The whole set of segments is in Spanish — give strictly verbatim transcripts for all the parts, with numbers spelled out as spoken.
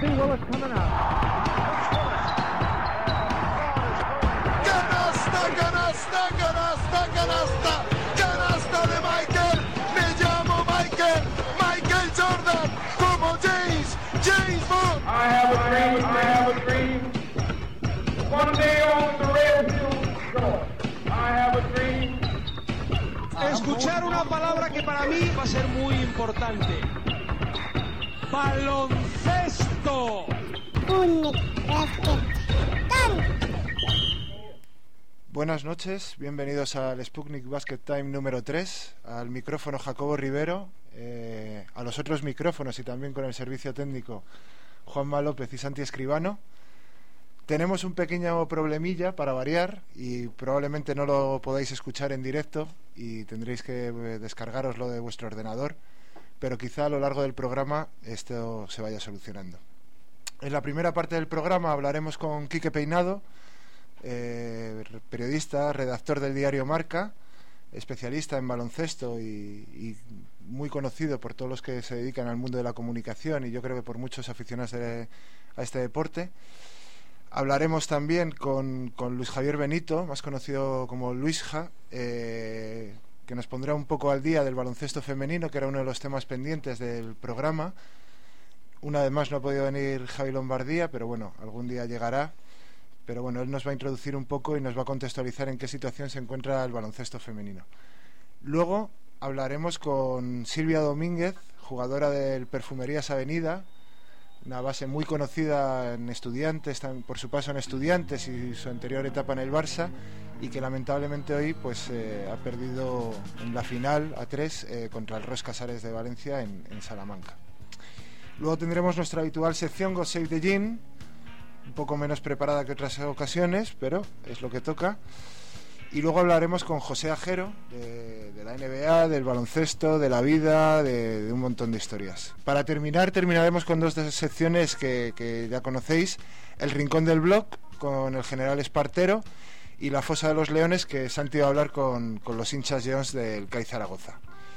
see Willis coming out. ¡Canasta, canasta, canasta, canasta! ¡Canasta de Michael! ¡Me llamo Michael! ¡Michael Jordan! ¡Como James! ¡James Bond! I have a dream, I have a dream. One day on the red hills shore. I have a dream. Escuchar una palabra que para mí va a ser muy importante. Baloncesto. Buenas noches, bienvenidos al Sputnik Basket Time número tres, al micrófono Jacobo Rivero, eh, a los otros micrófonos y también con el servicio técnico Juanma López y Santi Escribano. Tenemos un pequeño problemilla para variar y probablemente no lo podáis escuchar en directo y tendréis que descargaroslo de vuestro ordenador, pero quizá a lo largo del programa esto se vaya solucionando. En la primera parte del programa hablaremos con Quique Peinado, eh, periodista, redactor del diario Marca, especialista en baloncesto y, y muy conocido por todos los que se dedican al mundo de la comunicación y yo creo que por muchos aficionados de, a este deporte. Hablaremos también con, con Luis Javier Benito, más conocido como Luisja, eh, que nos pondrá un poco al día del baloncesto femenino, que era uno de los temas pendientes del programa. Una vez más no ha podido venir Javi Lombardía, pero bueno, algún día llegará. Pero bueno, él nos va a introducir un poco y nos va a contextualizar en qué situación se encuentra el baloncesto femenino. Luego hablaremos con Silvia Domínguez, jugadora del Perfumerías Avenida, una base muy conocida en Estudiantes, por su paso en Estudiantes y su anterior etapa en el Barça, y que lamentablemente hoy pues eh, ha perdido en la final a tres eh, contra el Ros Casares de Valencia en, en Salamanca. Luego tendremos nuestra habitual sección Go Save the Gym, un poco menos preparada que otras ocasiones, pero es lo que toca. Y luego hablaremos con José Ajero, de, de la N B A, del baloncesto, de la vida, de, de un montón de historias. Para terminar, terminaremos con dos secciones que, que ya conocéis: El Rincón del Blog, con el general Espartero, y La Fosa de los Leones, que Santi va a hablar con, con los hinchas Jones del C A I Zaragoza.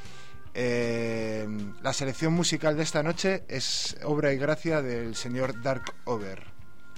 Eh, la selección musical de esta noche es obra y gracia del señor Dark Over.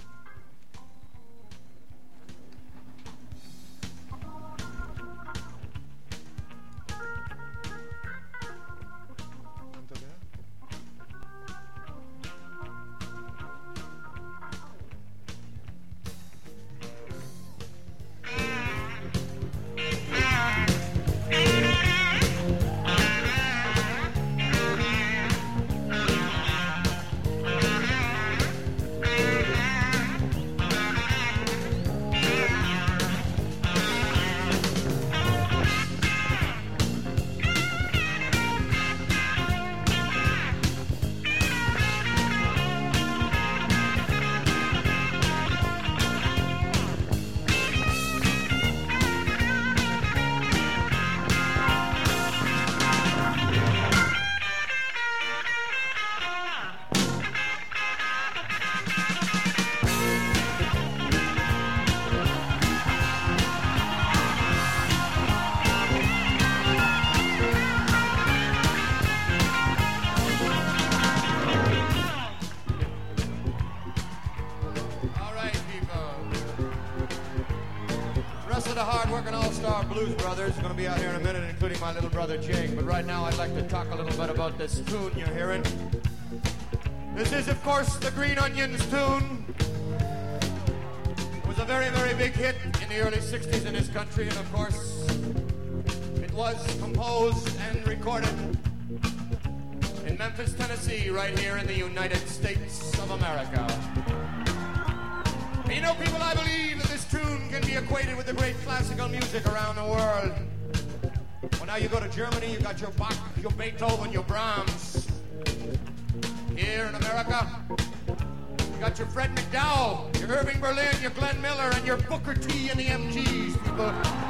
My little brother Jake, but right now I'd like to talk a little bit about this tune you're hearing. This is, of course, the Green Onions tune. It was a very, very big hit in the early sixties in this country, and of course, it was composed and recorded in Memphis, Tennessee, right here in the United States of America. And you know, people, I believe that this tune can be equated with the great classical music around the world. Well, now you go to Germany, you got your Bach, your Beethoven, your Brahms. Here in America, you got your Fred McDowell, your Irving Berlin, your Glenn Miller, and your Booker T and the M Gs, people.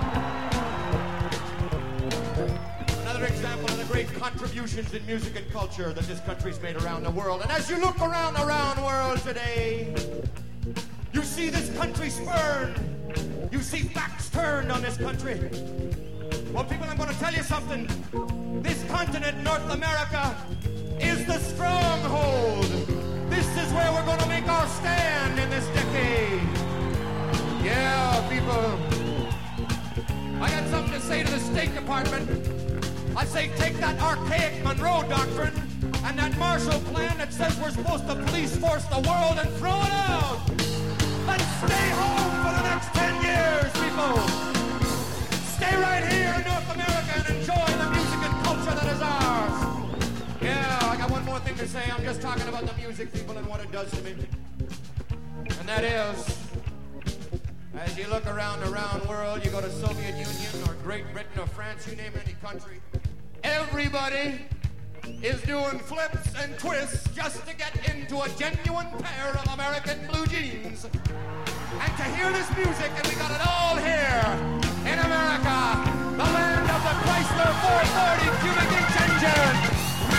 Another example of the great contributions in music and culture that this country's made around the world. And as you look around the round world today, you see this country spurned. You see backs turned on this country. Well, people, I'm going to tell you something. This continent, North America, is the stronghold. This is where we're going to make our stand in this decade. Yeah, people. I got something to say to the State Department. I say take that archaic Monroe Doctrine and that Marshall Plan that says we're supposed to police force the world and throw it out. Let's stay home for the next ten years, people. Stay right here in North America and enjoy the music and culture that is ours. Yeah, I got one more thing to say. I'm just talking about the music, people, and what it does to me. And that is, as you look around the round world, you go to Soviet Union or Great Britain or France, you name any country, everybody is doing flips and twists just to get into a genuine pair of American blue jeans. And to hear this music, and we got it all here in America, the land of the Chrysler four forty cubic inch engine.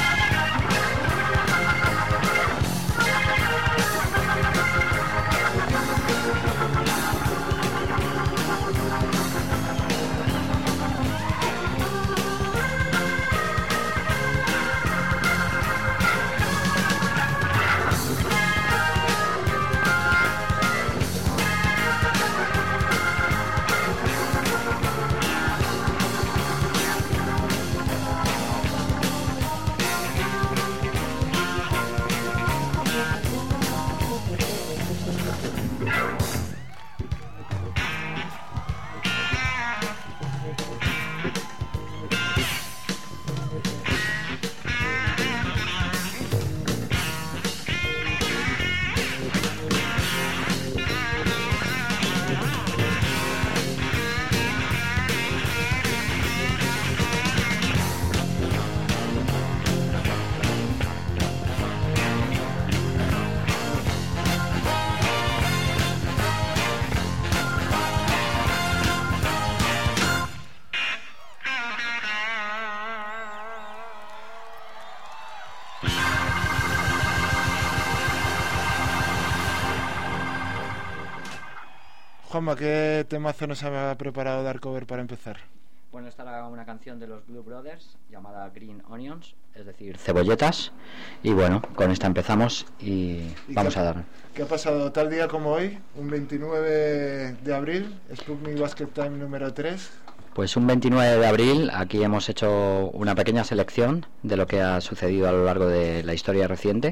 Juanma, ¿qué temazo nos ha preparado Darkover para empezar? Bueno, esta era una canción de los Blue Brothers llamada Green Onions, es decir, cebolletas. Y bueno, con esta empezamos y, ¿Y vamos qué, a dar. ¿Qué ha pasado tal día como hoy, un veintinueve de abril, Sputnik Basket Time número tres? Pues un veintinueve de abril, aquí hemos hecho una pequeña selección de lo que ha sucedido a lo largo de la historia reciente.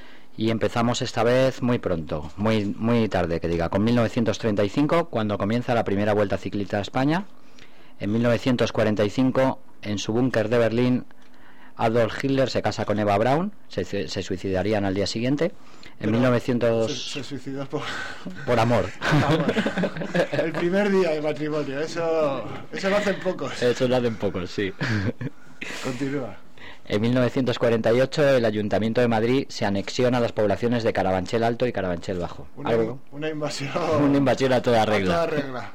Y empezamos esta vez muy pronto, muy muy tarde que diga, con mil novecientos treinta y cinco, cuando comienza la primera Vuelta Ciclista a España. En mil novecientos cuarenta y cinco, en su búnker de Berlín, Adolf Hitler se casa con Eva Braun, se, se suicidarían al día siguiente. En Pero mil novecientos... Se, se suicidó por... por amor. amor. El primer día de matrimonio, eso, eso lo hacen pocos. Eso lo hacen pocos, sí. Continúa. En mil novecientos cuarenta y ocho el Ayuntamiento de Madrid se anexiona a las poblaciones de Carabanchel Alto y Carabanchel Bajo. Una, una invasión. Una invasión a toda regla. A toda regla.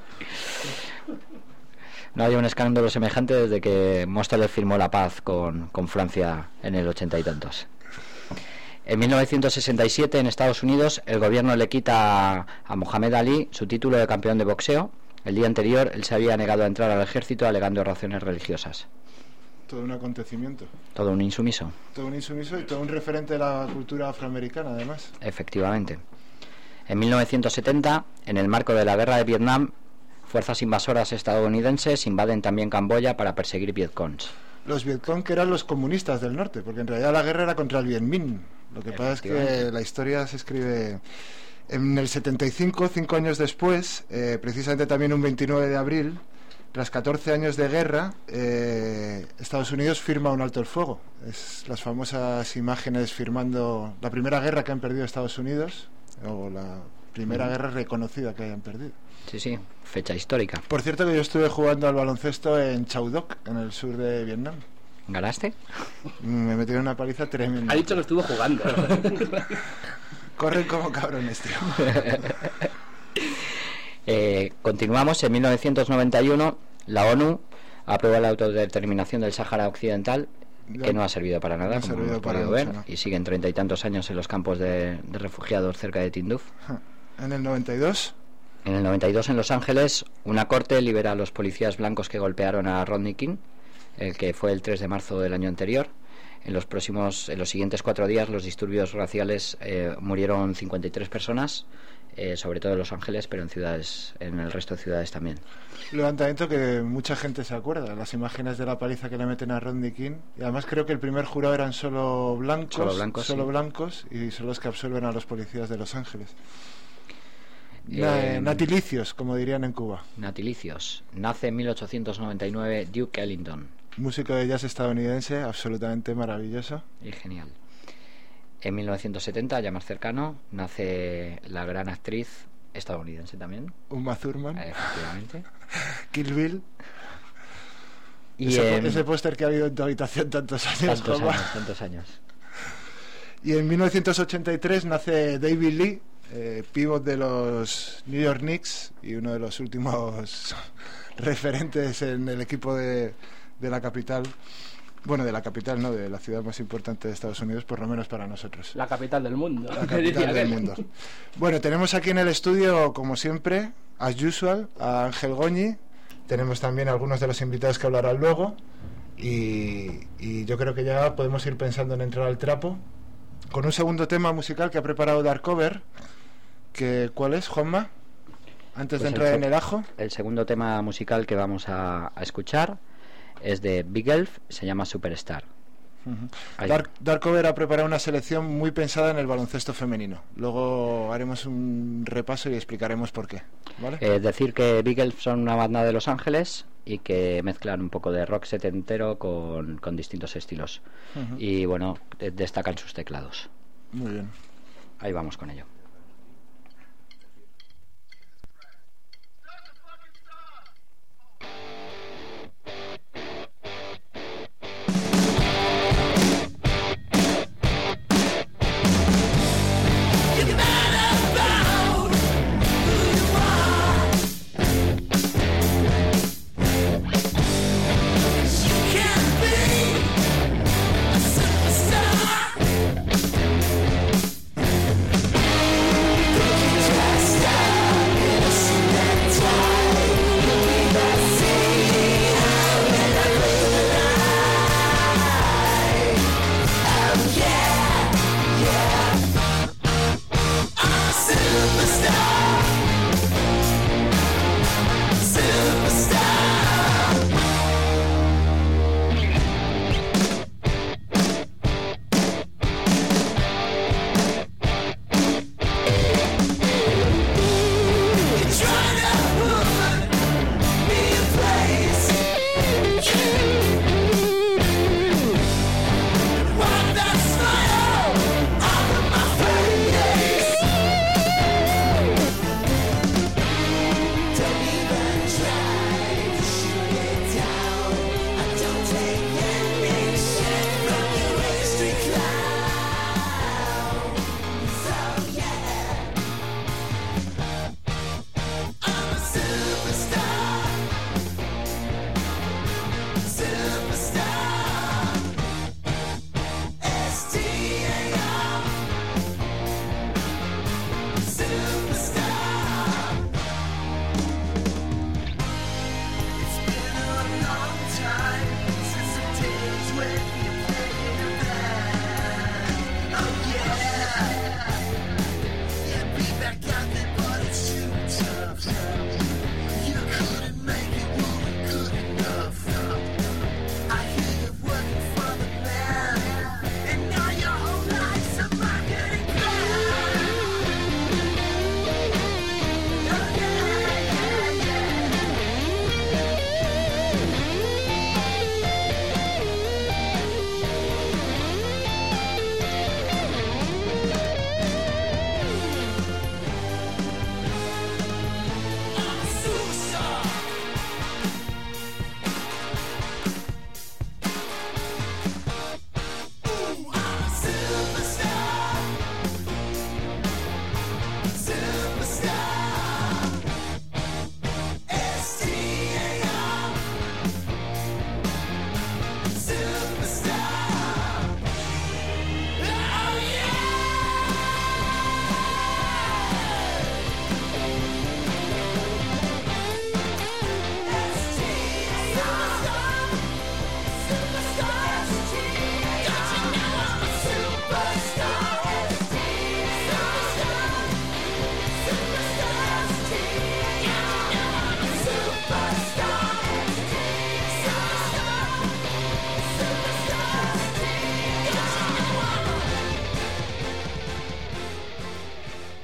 No había un escándalo semejante desde que Móstoles firmó la paz con, con Francia en el ochenta y tantos. En mil novecientos sesenta y siete, en Estados Unidos, el gobierno le quita a, a Mohamed Ali su título de campeón de boxeo. El día anterior él se había negado a entrar al ejército alegando razones religiosas. Todo un acontecimiento. Todo un insumiso. Todo un insumiso y todo un referente de la cultura afroamericana, además. Efectivamente. En mil novecientos setenta, en el marco de la guerra de Vietnam, fuerzas invasoras estadounidenses invaden también Camboya para perseguir vietcongs. Los vietcong que eran los comunistas del norte, porque en realidad la guerra era contra el Viet Minh. Lo que pasa es que la historia se escribe... En el setenta y cinco, cinco años después, eh, precisamente también un veintinueve de abril, tras catorce años de guerra, eh, Estados Unidos firma un alto el fuego. Es las famosas imágenes firmando la primera guerra que han perdido Estados Unidos, o la primera guerra reconocida que hayan perdido. Sí, sí, fecha histórica. Por cierto que yo estuve jugando al baloncesto en Chau Doc, en el sur de Vietnam. ¿Ganaste? Me metieron una paliza tremenda. Ha dicho que estuvo jugando. Corren como cabrones, tío. Eh, continuamos. En mil novecientos noventa y uno la ONU aprueba la autodeterminación del Sáhara Occidental, que no ha servido para nada, no ha como servido hemos para podido ver, mucho, ¿no? Y siguen treinta y tantos años en los campos de, de refugiados cerca de Tinduf. En el noventa y dos En el noventa y dos, en Los Ángeles, una corte libera a los policías blancos que golpearon a Rodney King, el que fue el tres de marzo del año anterior. En los próximos, en los siguientes cuatro días, los disturbios raciales eh, murieron cincuenta y tres personas, eh, sobre todo en Los Ángeles, pero en ciudades, en el resto de ciudades también. Levantamiento que mucha gente se acuerda, las imágenes de la paliza que le meten a Rodney King, y además creo que el primer jurado eran solo blancos, solo blancos, solo sí. blancos y son los que absuelven a los policías de Los Ángeles. Eh, Natilicios, como dirían en Cuba. Natilicios. Nace en mil ochocientos noventa y nueve Duke Ellington. Músico de jazz estadounidense, absolutamente maravilloso. Y genial. En mil novecientos setenta, ya más cercano, nace la gran actriz estadounidense también. Uma Thurman. Efectivamente. Kill Bill. Y ese, en... ese póster que ha habido en tu habitación tantos años. Tantos Joma. años, tantos años. Y en mil novecientos ochenta y tres nace David Lee, eh, pívot de los New York Knicks y uno de los últimos referentes en el equipo de, de la capital. Bueno, de la capital, no, de la ciudad más importante de Estados Unidos, por lo menos para nosotros. La capital del mundo. La capital del mundo. Bueno, tenemos aquí en el estudio, como siempre, as usual, a Ángel Goñi. Tenemos también algunos de los invitados que hablarán luego. Y, y yo creo que ya podemos ir pensando en entrar al trapo con un segundo tema musical que ha preparado Darkover. Que, ¿cuál es, Juanma? Antes Pues de entrar el, en el ajo. El segundo tema musical que vamos a, a escuchar es de Big Elf, se llama Superstar. Uh-huh. Dark, Darkover ha preparado una selección muy pensada en el baloncesto femenino. Luego haremos un repaso y explicaremos por qué, ¿vale? Eh, decir que Big Elf son una banda de Los Ángeles y que mezclan un poco de rock setentero con, con distintos estilos. Uh-huh. Y bueno, de, destacan sus teclados. Muy bien. Ahí vamos con ello. Superstar.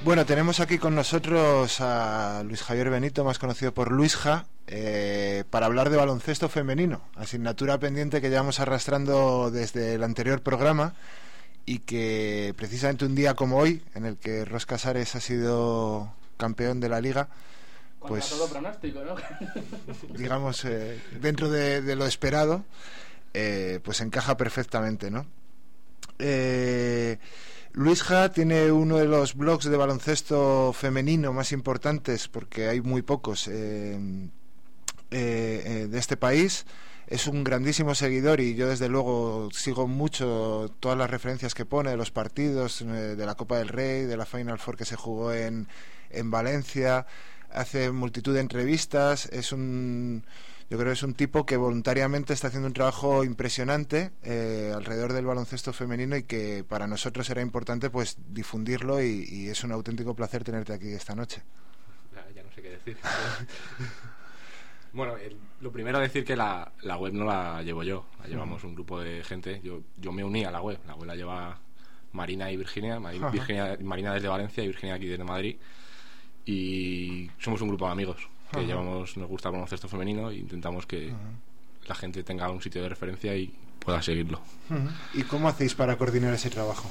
Bueno, tenemos aquí con nosotros a Luis Javier Benito, más conocido por Luisja, eh, para hablar de baloncesto femenino, asignatura pendiente que llevamos arrastrando desde el anterior programa y que precisamente un día como hoy, en el que Ros Casares ha sido campeón de la Liga, pues todo pronóstico, ¿no? digamos, eh, dentro de, de lo esperado, eh, pues encaja perfectamente, ¿no? Eh... Luisja tiene uno de los blogs de baloncesto femenino más importantes, porque hay muy pocos eh, eh, eh, de este país. Es un grandísimo seguidor y yo desde luego sigo mucho todas las referencias que pone de los partidos, eh, de la Copa del Rey, de la Final Four que se jugó en, en Valencia. Hace multitud de entrevistas. Es un... Yo creo que es un tipo que voluntariamente está haciendo un trabajo impresionante eh, alrededor del baloncesto femenino y que para nosotros era importante pues difundirlo y, y es un auténtico placer tenerte aquí esta noche. Ya, ya no sé qué decir. Bueno, el, lo primero decir que la, la web no la llevo yo, la llevamos un grupo de gente. Yo, yo me uní a la web, la web la lleva Marina y Virginia, Mar- Virginia Marina desde Valencia y Virginia aquí desde Madrid, y somos un grupo de amigos que uh-huh. llevamos, nos gusta el baloncesto femenino e intentamos que uh-huh. la gente tenga un sitio de referencia y pueda seguirlo. Uh-huh. ¿Y cómo hacéis para coordinar ese trabajo?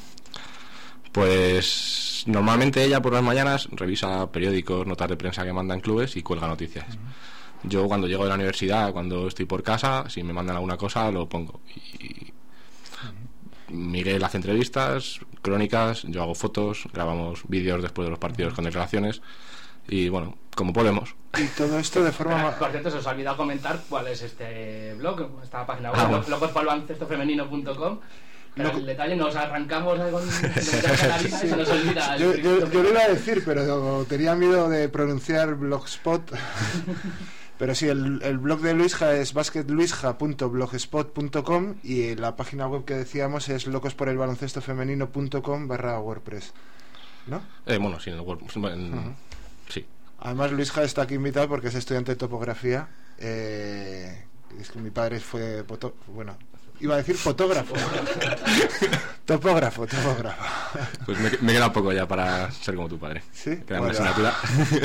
Pues normalmente ella por las mañanas revisa periódicos, notas de prensa que mandan clubes y cuelga noticias. Uh-huh. Yo cuando llego de la universidad, cuando estoy por casa, si me mandan alguna cosa lo pongo. Y uh-huh. Miguel hace entrevistas, crónicas, yo hago fotos, grabamos vídeos después de los partidos uh-huh. con declaraciones. Y bueno, como podemos. Y todo esto de forma... Por cierto, se os ha olvidado comentar cuál es este blog, esta página web, ah, bueno. locos para el baloncesto femenino punto com. Pero no, el detalle nos arrancamos con Catalina sí. y se nos olvida. Yo, yo, yo lo iba a decir, pero tenía miedo de pronunciar blogspot. Pero sí, el, el blog de Luisja es basketluisja punto blogspot punto com y la página web que decíamos es locos por el baloncesto femenino punto com barra WordPress, ¿no? Eh, bueno, sí, en el WordPress. En... Uh-huh. Sí. Además Luisja está aquí invitado porque es estudiante de topografía. Eh, es que mi padre fue poto- bueno, iba a decir fotógrafo. topógrafo, topógrafo. Pues me, me queda poco ya para ser como tu padre. Sí. Queda bueno. una asignatura.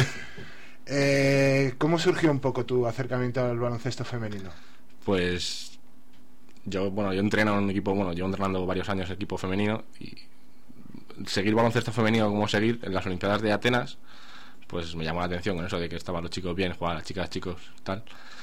eh, ¿Cómo surgió un poco tu acercamiento al baloncesto femenino? Pues yo, bueno, yo entreno en un equipo, bueno, llevo entrenando varios años en equipo femenino y seguir baloncesto femenino como seguir en las Olimpiadas de Atenas, pues me llamó la atención con eso de que estaban los chicos bien, jugaban las chicas, chicos, tal.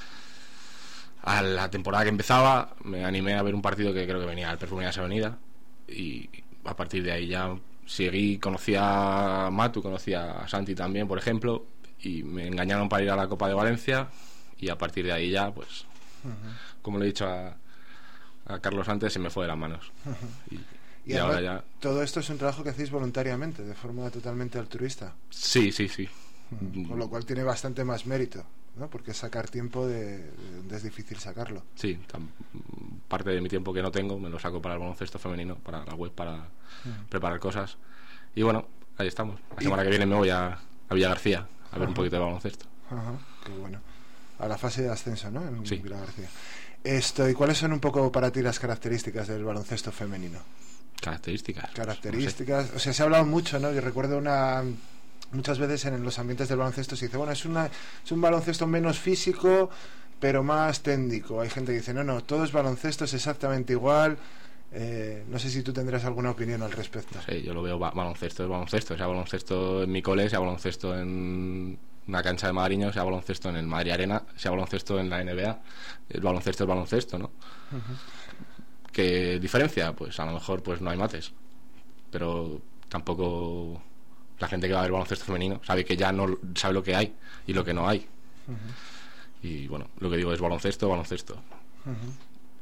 A la temporada que empezaba me animé a ver un partido que creo que venía al Perfumerías Avenida y a partir de ahí ya seguí, conocí a Matu, conocí a Santi también, por ejemplo, y me engañaron para ir a la Copa de Valencia y a partir de ahí ya, pues, uh-huh. como le he dicho a, a Carlos antes, se me fue de las manos. Uh-huh. Y, Y, y ahora ya... todo esto es un trabajo que hacéis voluntariamente, de forma totalmente altruista. Sí, sí, sí. Con lo cual tiene bastante más mérito, ¿no? Porque sacar tiempo de, de donde es difícil sacarlo. Sí, tam, parte de mi tiempo que no tengo me lo saco para el baloncesto femenino, para la web, para uh-huh. preparar cosas. Y bueno, ahí estamos. La semana y... que viene me voy a, a Villa García a ver uh-huh. un poquito de baloncesto. Uh-huh. Qué bueno. A la fase de ascenso, ¿no? En sí. Villa García. Esto, ¿y cuáles son un poco para ti las características del baloncesto femenino? Características. Características. No sé. O sea, se ha hablado mucho, ¿no? Yo recuerdo una... Muchas veces en los ambientes del baloncesto se dice, bueno, es, una, es un baloncesto menos físico, pero más técnico. Hay gente que dice, no, no, todo es baloncesto, es exactamente igual. Eh, no sé si tú tendrás alguna opinión al respecto. Sí, yo lo veo, baloncesto es baloncesto. Sea baloncesto en mi cole, sea baloncesto en una cancha de Madriño, sea baloncesto en el Madrid Arena, sea baloncesto en la N B A. El baloncesto es baloncesto, ¿no? Uh-huh. ¿Qué diferencia? Pues a lo mejor pues no hay mates, pero tampoco la gente que va a ver baloncesto femenino sabe que ya no sabe lo que hay y lo que no hay. Uh-huh. Y bueno, lo que digo es baloncesto, baloncesto. Uh-huh.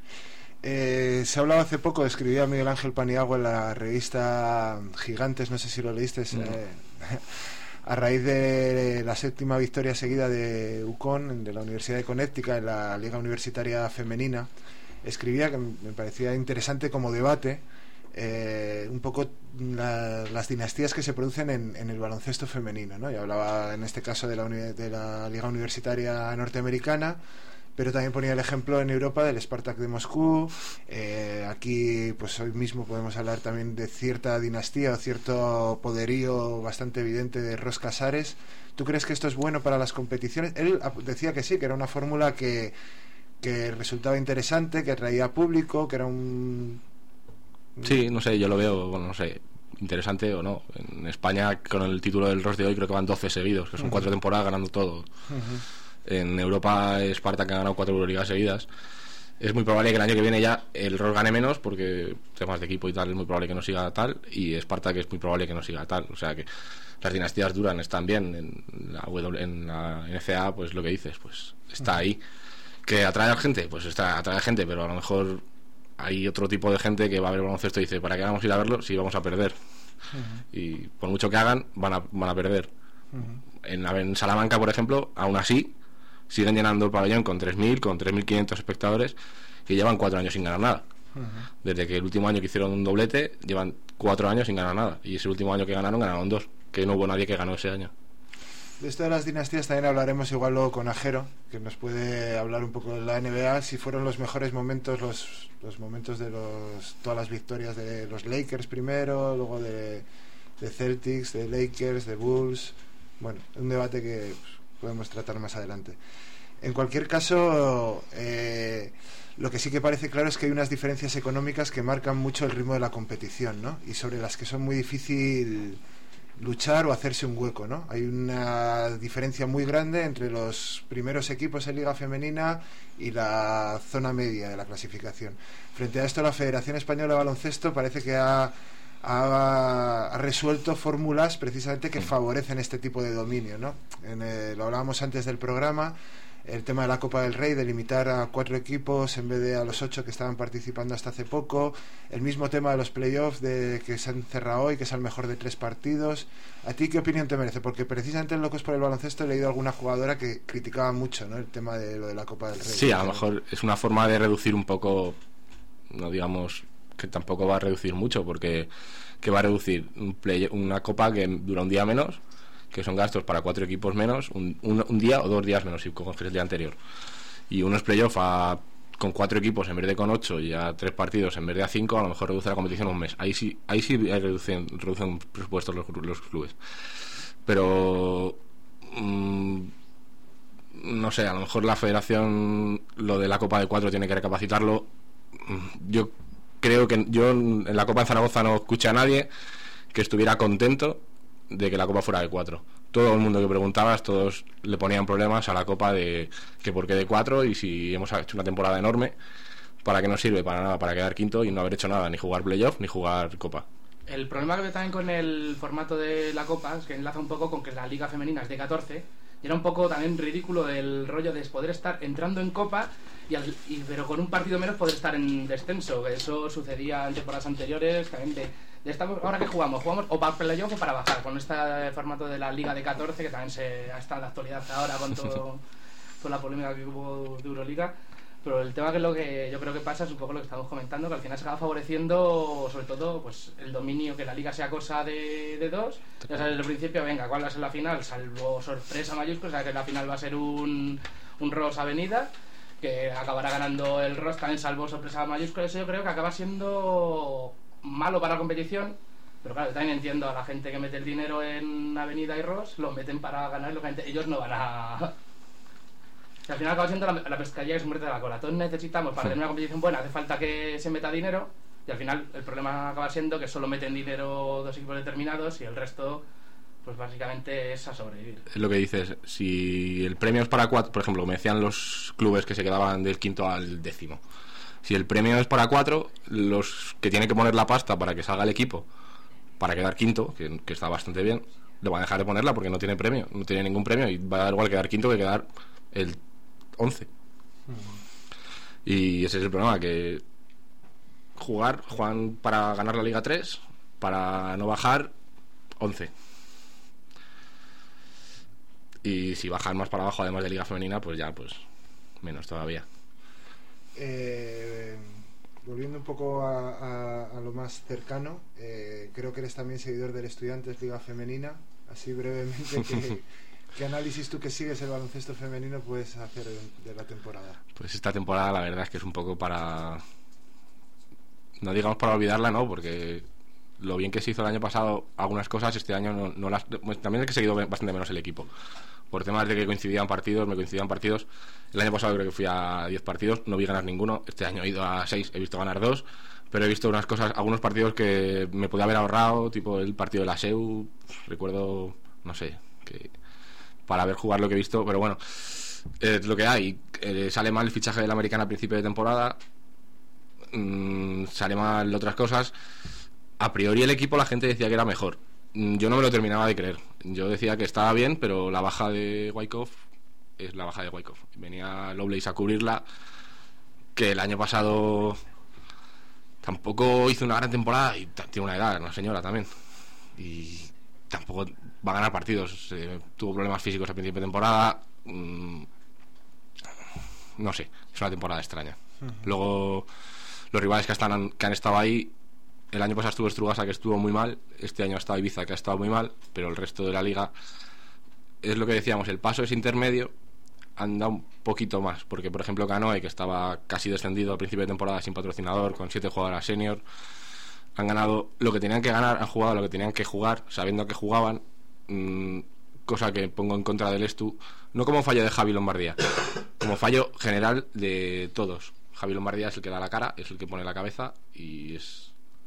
Eh, se ha hablado hace poco, escribía Miguel Ángel Paniagua en la revista Gigantes, no sé si lo leíste, no. eh, a raíz de la séptima victoria seguida de U C O N, de la Universidad de Connecticut en la Liga Universitaria Femenina. Escribía, que me parecía interesante como debate, eh, un poco la, las dinastías que se producen en, en el baloncesto femenino, ¿no? Y hablaba en este caso de la, uni- de la Liga Universitaria Norteamericana, pero también ponía el ejemplo en Europa del Spartak de Moscú. Eh, aquí, pues hoy mismo podemos hablar también de cierta dinastía o cierto poderío bastante evidente de Ros Casares. ¿Tú crees que esto es bueno para las competiciones? Él decía que sí, que era una fórmula que, que resultaba interesante, que atraía público, que era un... Sí, no sé, yo lo veo, bueno, no sé, interesante o no. En España, con el título del Ros de hoy, creo que van doce seguidos, que son uh-huh. cuatro temporadas ganando todo. Uh-huh. En Europa, Spartak ha ganado cuatro Euroligas seguidas. Es muy probable que el año que viene ya el Ros gane menos, porque temas de equipo y tal, es muy probable que no siga tal, y Spartak es muy probable que no siga tal. O sea que las dinastías duran, están bien. En la, w, en la N C A A, pues lo que dices, pues está ahí. ¿Que atrae a gente? Pues está, atrae a gente, pero a lo mejor hay otro tipo de gente que va a ver baloncesto y dice, ¿para qué vamos a ir a verlo si vamos a perder? Uh-huh. Y por mucho que hagan, van a, van a perder. Uh-huh. en, en Salamanca, por ejemplo, aún así siguen llenando el pabellón con tres mil, con tres mil quinientos espectadores, que llevan cuatro años sin ganar nada. Uh-huh. Desde que el último año que hicieron un doblete, llevan cuatro años sin ganar nada, y ese último año que ganaron, ganaron dos, que no hubo nadie que ganó ese año. De esto de las dinastías también hablaremos igual luego con Ajero, que nos puede hablar un poco de la N B A, si fueron los mejores momentos, los, los momentos de los todas las victorias de los Lakers primero, luego de, de Celtics, de Lakers, de Bulls. Bueno, un debate que pues, podemos tratar más adelante. En cualquier caso, eh, lo que sí que parece claro es que hay unas diferencias económicas que marcan mucho el ritmo de la competición, ¿no? Y sobre las que son muy difícil luchar o hacerse un hueco, ¿no? Hay una diferencia muy grande entre los primeros equipos en Liga Femenina y la zona media de la clasificación. Frente a esto, la Federación Española de Baloncesto parece que ha, ha, ha resuelto fórmulas precisamente que favorecen este tipo de dominio, ¿no? En el, lo hablábamos antes del programa, el tema de la Copa del Rey, de limitar a cuatro equipos en vez de a los ocho que estaban participando hasta hace poco, el mismo tema de los playoffs, de que se han cerrado hoy, que es el mejor de tres partidos. ¿A ti qué opinión te merece? Porque precisamente en Locos por el Baloncesto he leído a alguna jugadora que criticaba mucho, ¿no?, el tema de lo de la Copa del Rey. Sí, a lo mejor es una forma de reducir un poco, no digamos que tampoco va a reducir mucho, porque que va a reducir un play, una copa que dura un día menos, que son gastos para cuatro equipos menos, un, un, un día o dos días menos si coges el día anterior, y unos playoff a, con cuatro equipos en vez de con ocho, y a tres partidos en vez de a cinco, a lo mejor reduce la competición un mes. Ahí sí, ahí sí reducen, reducen presupuestos los, los clubes, pero mmm, no sé, a lo mejor la federación lo de la Copa de Cuatro tiene que recapacitarlo. Yo creo que yo en la Copa de Zaragoza no escuché a nadie que estuviera contento de que la Copa fuera de cuatro. Todo el mundo que preguntabas, todos le ponían problemas a la Copa de que por qué de cuatro, y si hemos hecho una temporada enorme, ¿para qué nos sirve? Para nada, para quedar quinto y no haber hecho nada, ni jugar playoff ni jugar Copa. El problema que veo también con el formato de la Copa es que enlaza un poco con que la Liga Femenina es de catorce, y era un poco también ridículo el rollo de poder estar entrando en Copa y, al, y pero con un partido menos poder estar en descenso. Eso sucedía en temporadas anteriores también de, de esta, ahora que jugamos, jugamos o para playoff o para bajar, con este formato de la Liga de catorce, que también se ha estado en la actualidad ahora con todo con la polémica que hubo de Euroliga. Pero el tema que es lo que yo creo que pasa es un poco lo que estamos comentando, que al final se acaba favoreciendo sobre todo pues el dominio, que la liga sea cosa de, de dos. Ya sabes desde el principio, venga, ¿cuál va a ser la final? Salvo sorpresa mayúscula, o sea que la final va a ser un, un Ros Avenida, que acabará ganando el Ros, también salvo sorpresa mayúscula. Eso yo creo que acaba siendo malo para la competición. Pero claro, también entiendo a la gente que mete el dinero en Avenida y Ros, lo meten para ganar, lógicamente ellos no van a... Y al final acaba siendo la, la pescadilla que se muerde de la cola. Todos necesitamos, para tener una competición buena, hace falta que se meta dinero, y al final el problema acaba siendo que solo meten dinero dos equipos determinados y el resto, pues básicamente es a sobrevivir. Es lo que dices, si el premio es para cuatro, por ejemplo, me decían los clubes que se quedaban del quinto al décimo, si el premio es para cuatro, los que tienen que poner la pasta para que salga el equipo para quedar quinto, que, que está bastante bien, le van a dejar de ponerla porque no tiene premio, no tiene ningún premio, y va a dar igual quedar quinto que quedar el once. Uh-huh. Y ese es el problema, que jugar, juegan para ganar la Liga tres, para no bajar once. Y si bajan más para abajo, además de Liga Femenina, pues ya, pues menos todavía. Eh, volviendo un poco a, a, a lo más cercano, eh, creo que eres también seguidor del Estudiantes Liga Femenina, así brevemente, que ¿Qué análisis tú que sigues el baloncesto femenino puedes hacer de la temporada? Pues esta temporada la verdad es que es un poco para... No digamos para olvidarla, ¿no? Porque lo bien que se hizo el año pasado algunas cosas, este año no, no las... Pues también es que he seguido bastante menos el equipo. Por temas de que coincidían partidos, me coincidían partidos. El año pasado creo que fui a diez partidos, no vi ganar ninguno. Este año he ido a seis, he visto ganar dos. Pero he visto unas cosas, algunos partidos que me podía haber ahorrado, tipo el partido de la S E U. Recuerdo, no sé, que para ver jugar lo que he visto, pero bueno, es lo que hay. Eh, sale mal el fichaje del americano a principio de temporada, mm, sale mal otras cosas. A priori el equipo la gente decía que era mejor. Yo no me lo terminaba de creer. Yo decía que estaba bien, pero la baja de Wyckoff es la baja de Wyckoff. Venía Lovelace a cubrirla, que el año pasado tampoco hizo una gran temporada y t- tiene una edad, una señora también. Y tampoco va a ganar partidos. Eh, tuvo problemas físicos a principio de temporada. Mm, no sé, es una temporada extraña. Uh-huh. Luego, los rivales que, están, que han estado ahí, el año pasado estuvo Estrugasa, que estuvo muy mal. Este año ha estado Ibiza, que ha estado muy mal. Pero el resto de la liga, es lo que decíamos, el paso es intermedio. Han dado un poquito más, porque por ejemplo Canoe, que estaba casi descendido al principio de temporada sin patrocinador, con siete jugadoras senior, han ganado lo que tenían que ganar, han jugado lo que tenían que jugar, sabiendo que jugaban, mmm, cosa que pongo en contra del Estu, no como fallo de Javi Lombardía, como fallo general de todos. Javi Lombardía es el que da la cara, es el que pone la cabeza, y es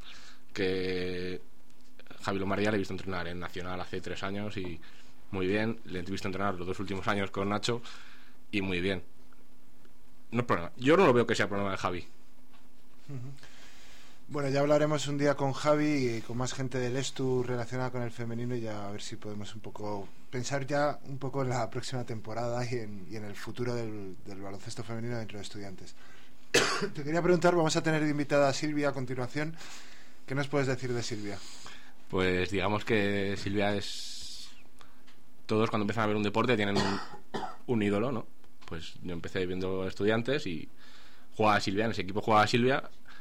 que Javi Lombardía le he visto entrenar en Nacional hace tres años y muy bien, le he visto entrenar los dos últimos años con Nacho y muy bien. No es problema, yo no lo veo que sea problema de Javi. Uh-huh. Bueno, ya hablaremos un día con Javi y con más gente del Estu relacionada con el femenino, y ya a ver si podemos un poco pensar ya un poco en la próxima temporada y en, y en el futuro del, del baloncesto femenino dentro de Estudiantes. Te quería preguntar, vamos a tener de invitada a Silvia a continuación. ¿Qué nos puedes decir de Silvia? Pues digamos que Silvia es... Todos cuando empiezan a ver un deporte tienen un, un ídolo, ¿no? Pues yo empecé viendo Estudiantes y jugaba a Silvia, en ese equipo jugaba a Silvia,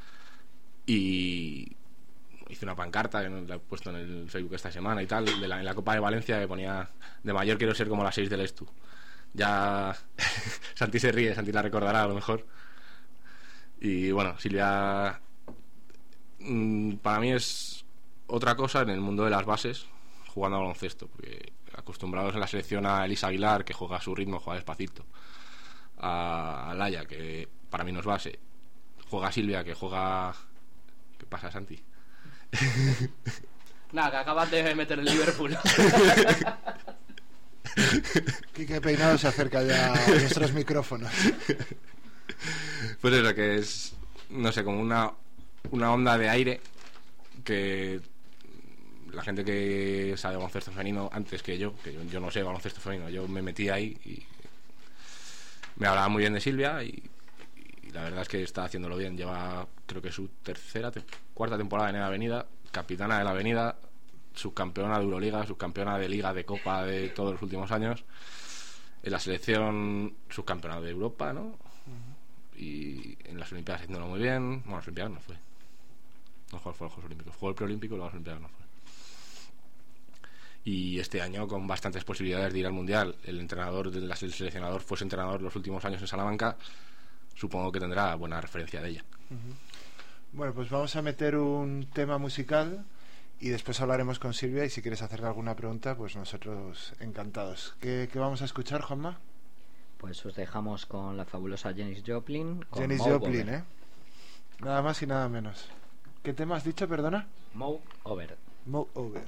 y hice una pancarta que la he puesto en el Facebook esta semana y tal, de la, en la Copa de Valencia, que ponía: de mayor quiero ser como las seis del Estu. Ya Santi se ríe, Santi la recordará a lo mejor. Y bueno, Silvia mmm, para mí es otra cosa en el mundo de las bases, jugando a baloncesto, porque acostumbrados en la selección a Elisa Aguilar, que juega a su ritmo, juega despacito, a Laia, que para mí no es base, juega a Silvia, que juega... ¿Qué pasa, Santi? Nada, que acabas de meter el Liverpool. Quique Peinado se acerca ya a nuestros micrófonos. Pues eso, que es, no sé, como una, una onda de aire que la gente que sabe baloncesto femenino antes que yo, que yo, yo no sé baloncesto femenino, yo me metí ahí y me hablaba muy bien de Silvia, y, y la verdad es que está haciéndolo bien. Lleva, creo que su tercera, te, cuarta temporada en la Avenida, capitana de la Avenida, subcampeona de Euroliga, subcampeona de Liga, de Copa de todos los últimos años, en la selección subcampeona de Europa, ¿no? Uh-huh. Y en las Olimpiadas haciéndolo muy bien. Bueno, las Olimpiadas no fue, no jugó los Juegos Olímpicos, jugó el preolímpico y luego las Olimpiadas no fue. Y este año con bastantes posibilidades de ir al Mundial. El entrenador, el seleccionador fuese entrenador los últimos años en Salamanca, supongo que tendrá buena referencia de ella. Uh-huh. Bueno, pues vamos a meter un tema musical y después hablaremos con Silvia, y si quieres hacerle alguna pregunta, pues nosotros encantados. ¿Qué, qué vamos a escuchar, Juanma? Pues os dejamos con la fabulosa Janis Joplin. Janis Joplin, ¿eh? Nada más y nada menos. ¿Qué tema has dicho, perdona? Move Over. Move Over.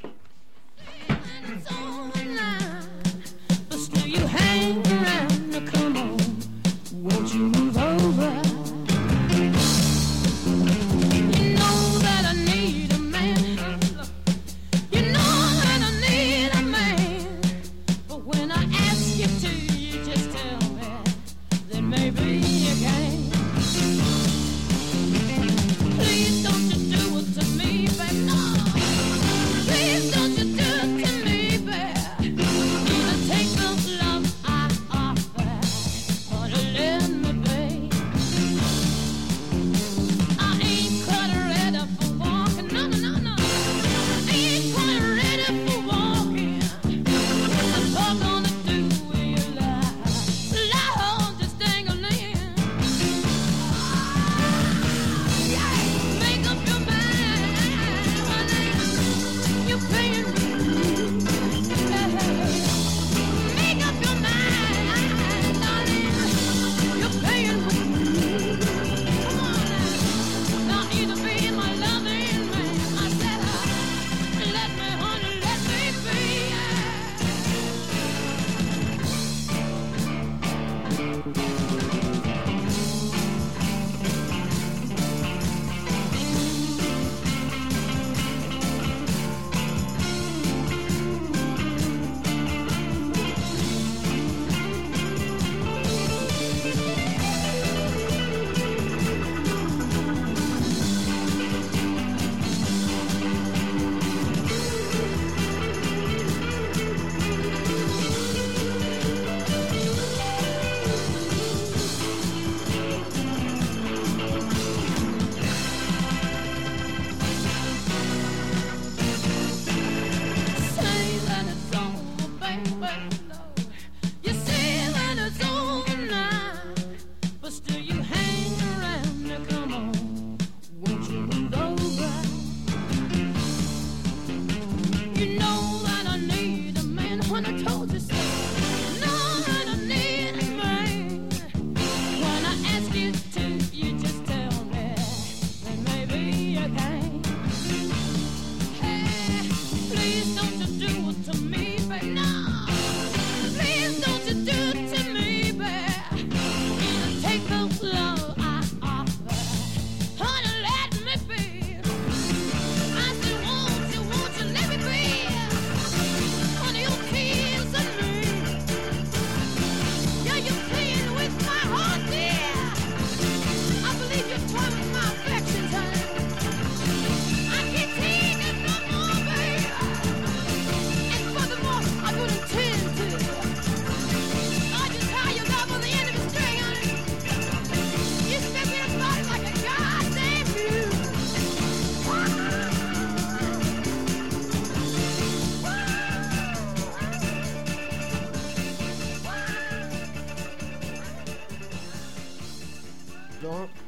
But still you hang around. Now come on, won't you move over? You know that I need a man. You know that I need a man. But when I ask you to, you just tell me that maybe you can. Please don't you do it to me, baby. No. Please don't you do it to me, baby. You take the love I offer, or to let me be. faithful love I offer. Honey, let me be. I said, won't you, won't you let me be? Honey, your tears are me. Yeah, you're playing with my heart, dear. I believe you're toying with my affections, honey. I can't take it no more, baby. And furthermore, I don't intend to. I just tie you up on the end of a string, honey. You step in a body like a goddamn mule. Luego,